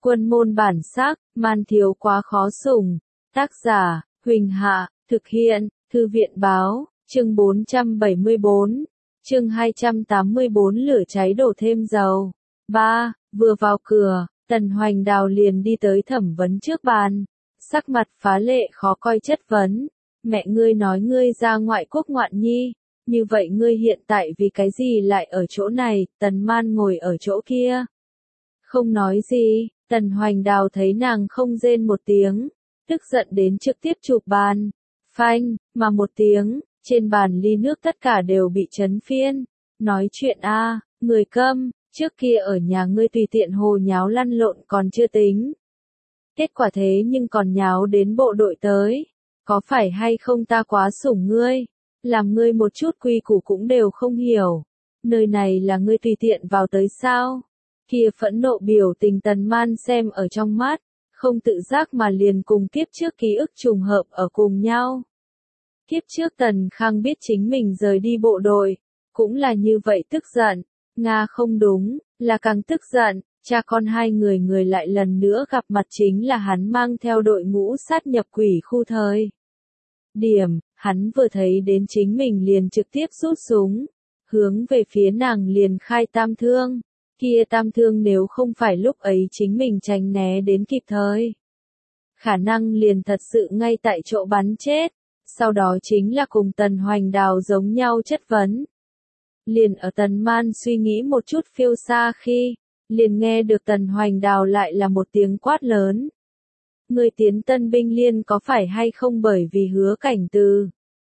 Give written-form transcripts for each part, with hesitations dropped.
Quân môn bản sắc, man thiếu quá khó sủng. Tác giả, Huỳnh Hạ, thực hiện, Thư viện báo, chương 474, chương 284 lửa cháy đổ thêm dầu. 3. Vừa vào cửa, Tần Hoành Đào liền đi tới thẩm vấn trước bàn. Sắc mặt phá lệ khó coi chất vấn. Mẹ ngươi nói ngươi ra ngoại quốc ngoạn nhi. Như vậy ngươi hiện tại vì cái gì lại ở chỗ này, Tần Man ngồi ở chỗ kia. Không nói gì, Tần Hoành Đào thấy nàng không rên một tiếng, tức giận đến trực tiếp chụp bàn. Phanh, mà một tiếng, trên bàn ly nước tất cả đều bị chấn phiên. Nói chuyện a, người câm, trước kia ở nhà ngươi tùy tiện hồ nháo lăn lộn còn chưa tính. Kết quả thế nhưng còn nháo đến bộ đội tới. Có phải hay không ta quá sủng ngươi? Làm ngươi một chút quy củ cũng đều không hiểu. Nơi này là ngươi tùy tiện vào tới sao? Kia phẫn nộ biểu tình Tần Man xem ở trong mắt, không tự giác mà liền cùng kiếp trước ký ức trùng hợp ở cùng nhau. Kiếp trước Tần Khang biết chính mình rời đi bộ đội, cũng là như vậy tức giận. Nga không đúng, là càng tức giận, cha con hai người lại lần nữa gặp mặt chính là hắn mang theo đội ngũ sát nhập quỷ khu thời. Điểm, hắn vừa thấy đến chính mình liền trực tiếp rút súng, hướng về phía nàng liền khai tam thương. Kia tam thương nếu không phải lúc ấy chính mình tránh né đến kịp thời, khả năng liền thật sự ngay tại chỗ bắn chết. Sau đó chính là cùng Tần Hoành Đào giống nhau chất vấn. Liền ở Tần Man suy nghĩ một chút phiêu xa khi, liền nghe được Tần Hoành Đào lại là một tiếng quát lớn. Ngươi tiến Tân binh liên có phải hay không bởi vì Hứa Cảnh Từ?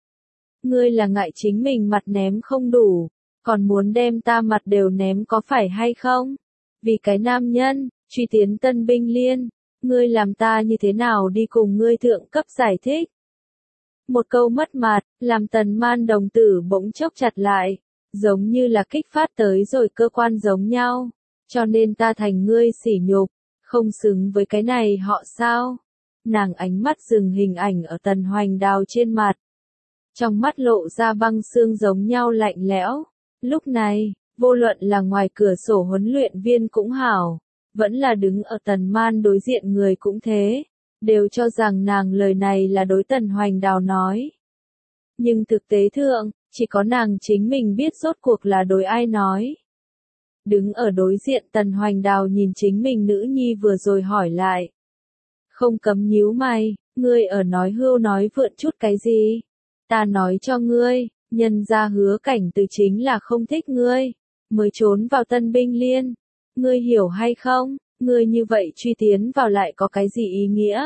Ngươi là ngại chính mình mặt ném không đủ, còn muốn đem ta mặt đều ném có phải hay không? Vì cái nam nhân, truy tiến Tân binh liên, ngươi làm ta như thế nào đi cùng ngươi thượng cấp giải thích? Một câu mất mặt, làm Tần Man đồng tử bỗng chốc chặt lại, giống như là kích phát tới rồi cơ quan giống nhau. Cho nên ta thành ngươi sỉ nhục, không xứng với cái này họ sao? Nàng ánh mắt dừng hình ảnh ở Tần Hoành Đào trên mặt. Trong mắt lộ ra băng xương giống nhau lạnh lẽo. Lúc này, vô luận là ngoài cửa sổ huấn luyện viên cũng hảo, vẫn là đứng ở Tần Man đối diện người cũng thế, đều cho rằng nàng lời này là đối Tần Hoành Đào nói. Nhưng thực tế thượng, chỉ có nàng chính mình biết rốt cuộc là đối ai nói. Đứng ở đối diện Tần Hoành Đào nhìn chính mình nữ nhi vừa rồi hỏi lại. Không cấm nhíu mày, ngươi ở nói hưu nói vượn chút cái gì? Ta nói cho ngươi, nhân ra Hứa Cảnh Từ chính là không thích ngươi, mới trốn vào Tân binh liên. Ngươi hiểu hay không? Ngươi như vậy truy tiến vào lại có cái gì ý nghĩa?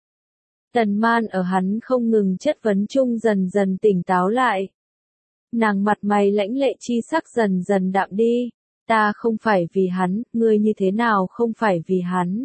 Tần Man ở hắn không ngừng chất vấn chung dần dần tỉnh táo lại. Nàng mặt mày lãnh lệ chi sắc dần dần đạm đi. Ta không phải vì hắn, ngươi như thế nào không phải vì hắn?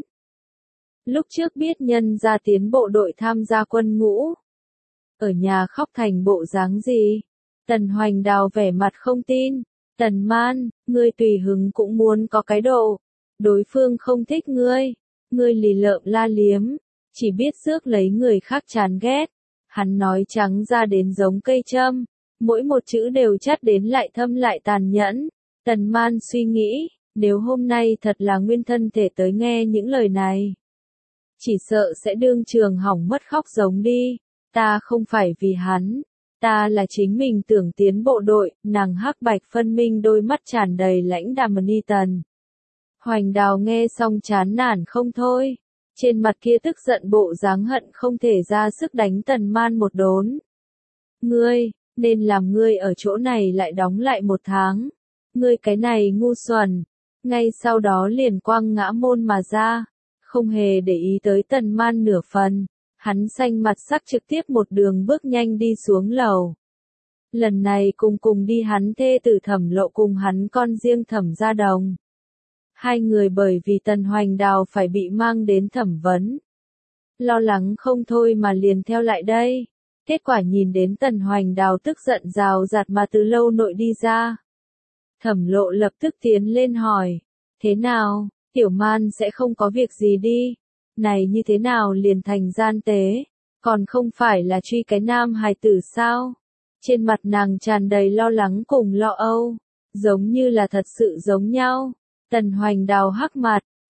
Lúc trước biết nhân ra tiến bộ đội tham gia quân ngũ. Ở nhà khóc thành bộ dáng gì? Tần Hoành Đào vẻ mặt không tin. Tần Man, ngươi tùy hứng cũng muốn có cái độ. Đối phương không thích ngươi. Ngươi lì lợm la liếm. Chỉ biết rước lấy người khác chán ghét. Hắn nói trắng ra đến giống cây châm. Mỗi một chữ đều chắt đến lại thâm lại tàn nhẫn. Tần Man suy nghĩ, nếu hôm nay thật là nguyên thân thể tới nghe những lời này, chỉ sợ sẽ đương trường hỏng mất khóc giống đi. Ta không phải vì hắn, ta là chính mình tưởng tiến bộ đội. Nàng hắc bạch phân minh đôi mắt tràn đầy lãnh đạm ni Tần Hoành Đào nghe xong chán nản không thôi, trên mặt kia tức giận bộ dáng hận không thể ra sức đánh Tần Man một đốn. Ngươi, nên làm ngươi ở chỗ này lại đóng lại 1 tháng. Ngươi cái này ngu xuẩn. Ngay sau đó liền quăng ngã môn mà ra, không hề để ý tới Tần Man nửa phần. Hắn xanh mặt sắc trực tiếp một đường bước nhanh đi xuống lầu. Lần này cùng đi hắn thê tử Thẩm Lộ cùng hắn con riêng Thẩm Gia Đồng. Hai người bởi vì Tần Hoành Đào phải bị mang đến thẩm vấn, lo lắng không thôi mà liền theo lại đây. Kết quả nhìn đến Tần Hoành Đào tức giận rào rạt mà từ lâu nội đi ra. Thẩm Lộ lập tức tiến lên hỏi, thế nào, Tiểu Man sẽ không có việc gì đi, này như thế nào liền thành gian tế, còn không phải là truy cái nam hài tử sao? Trên mặt nàng tràn đầy lo lắng cùng lo âu, giống như là thật sự giống nhau. Tần Hoành Đào hắc mặt,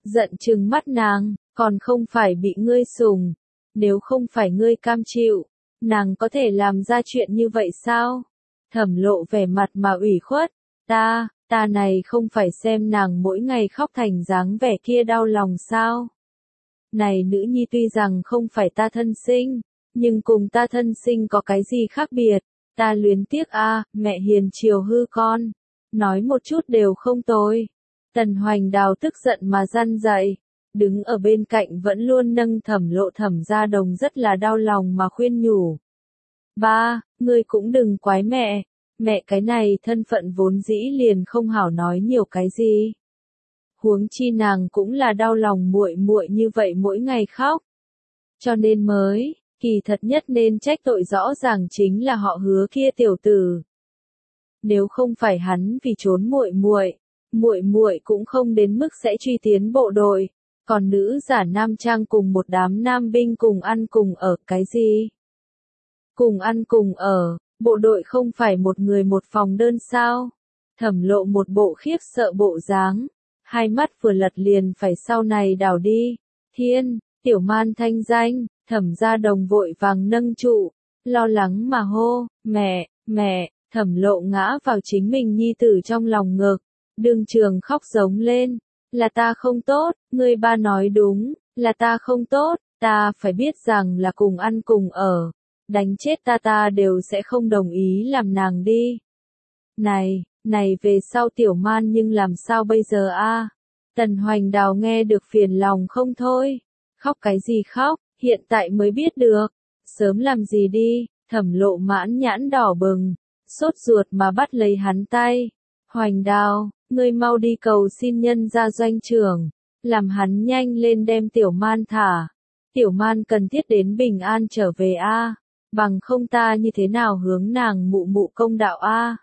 giận trừng mắt nàng, còn không phải bị ngươi sủng, nếu không phải ngươi cam chịu, nàng có thể làm ra chuyện như vậy sao? Thẩm Lộ vẻ mặt mà ủy khuất, ta này không phải xem nàng mỗi ngày khóc thành dáng vẻ kia đau lòng sao? Này nữ nhi tuy rằng không phải ta thân sinh, nhưng cùng ta thân sinh có cái gì khác biệt, ta luyến tiếc mẹ hiền chiều hư con, nói một chút đều không tồi. Tần Hoành Đào tức giận mà răn dậy, đứng ở bên cạnh vẫn luôn nâng Thẩm Lộ. Thẩm Gia Đồng rất là đau lòng mà khuyên nhủ. Ba, ngươi cũng đừng quái mẹ cái này thân phận vốn dĩ liền không hảo nói nhiều cái gì. Huống chi nàng cũng là đau lòng muội muội như vậy mỗi ngày khóc. Cho nên mới, kỳ thật nhất nên trách tội rõ ràng chính là họ Hứa kia tiểu tử. Nếu không phải hắn vì trốn muội muội cũng không đến mức sẽ truy tiến bộ đội, còn nữ giả nam trang cùng một đám nam binh cùng ăn cùng ở cái gì? Cùng ăn cùng ở, bộ đội không phải một người một phòng đơn sao? Thẩm Lộ một bộ khiếp sợ bộ dáng, hai mắt vừa lật liền phải sau này đảo đi. Thiên, tiểu man thanh danh, Thẩm Gia Đồng vội vàng nâng trụ, lo lắng mà hô, mẹ, Thẩm Lộ ngã vào chính mình nhi tử trong lòng ngực, đương trường khóc giống lên, là ta không tốt, ngươi ba nói đúng, là ta không tốt, ta phải biết rằng là cùng ăn cùng ở, đánh chết ta đều sẽ không đồng ý làm nàng đi. Này về sau tiểu man nhưng làm sao bây giờ Tần Hoành Đào nghe được phiền lòng không thôi, khóc cái gì khóc, hiện tại mới biết được, sớm làm gì đi. Thẩm Lộ mãn nhãn đỏ bừng, sốt ruột mà bắt lấy hắn tay. Hoành Đào, ngươi mau đi cầu xin nhân gia doanh trưởng, làm hắn nhanh lên đem tiểu man thả. Tiểu man cần thiết đến bình an trở về bằng không ta như thế nào hướng nàng mụ mụ công đạo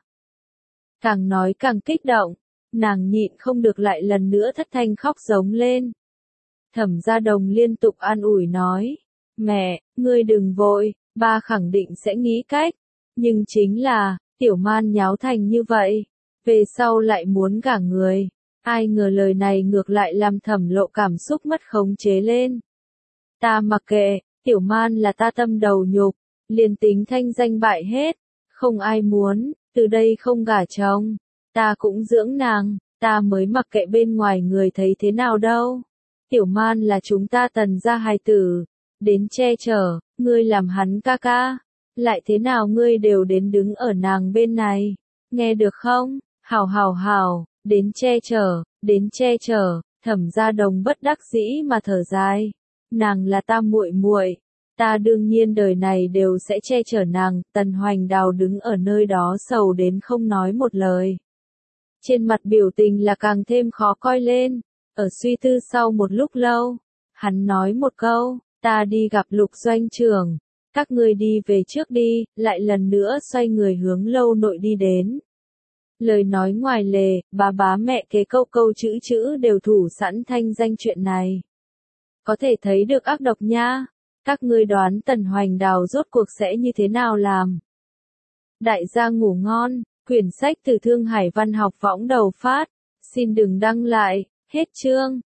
Càng nói càng kích động, nàng nhịn không được lại lần nữa thất thanh khóc giống lên. Thẩm Gia Đồng liên tục an ủi nói, mẹ, ngươi đừng vội, ba khẳng định sẽ nghĩ cách, nhưng chính là, tiểu man nháo thành như vậy, về sau lại muốn gả người, ai ngờ lời này ngược lại làm Thẩm Lộ cảm xúc mất khống chế lên. Ta mặc kệ, tiểu man là ta tâm đầu nhục, liền tính thanh danh bại hết, không ai muốn, từ đây không gả chồng, ta cũng dưỡng nàng, ta mới mặc kệ bên ngoài người thấy thế nào đâu. Tiểu man là chúng ta Tần gia hài tử, đến che chở, ngươi làm hắn ca ca, lại thế nào ngươi đều đến đứng ở nàng bên này, nghe được không? Hảo, đến che chở, Thẩm Gia Đồng bất đắc dĩ mà thở dài, nàng là ta muội muội, ta đương nhiên đời này đều sẽ che chở nàng. Tần Hoành Đào đứng ở nơi đó sầu đến không nói một lời. Trên mặt biểu tình là càng thêm khó coi lên, ở suy tư sau một lúc lâu, hắn nói một câu, ta đi gặp Lục doanh trưởng, các ngươi đi về trước đi, lại lần nữa xoay người hướng lâu nội đi đến. Lời nói ngoài lề, bá mẹ kế câu chữ đều thủ sẵn thanh danh chuyện này. Có thể thấy được ác độc nha, các ngươi đoán Tần Hoành Đào rốt cuộc sẽ như thế nào làm? Đại gia ngủ ngon, quyển sách từ Thương Hải Văn học võng đầu phát, xin đừng đăng lại, hết chương.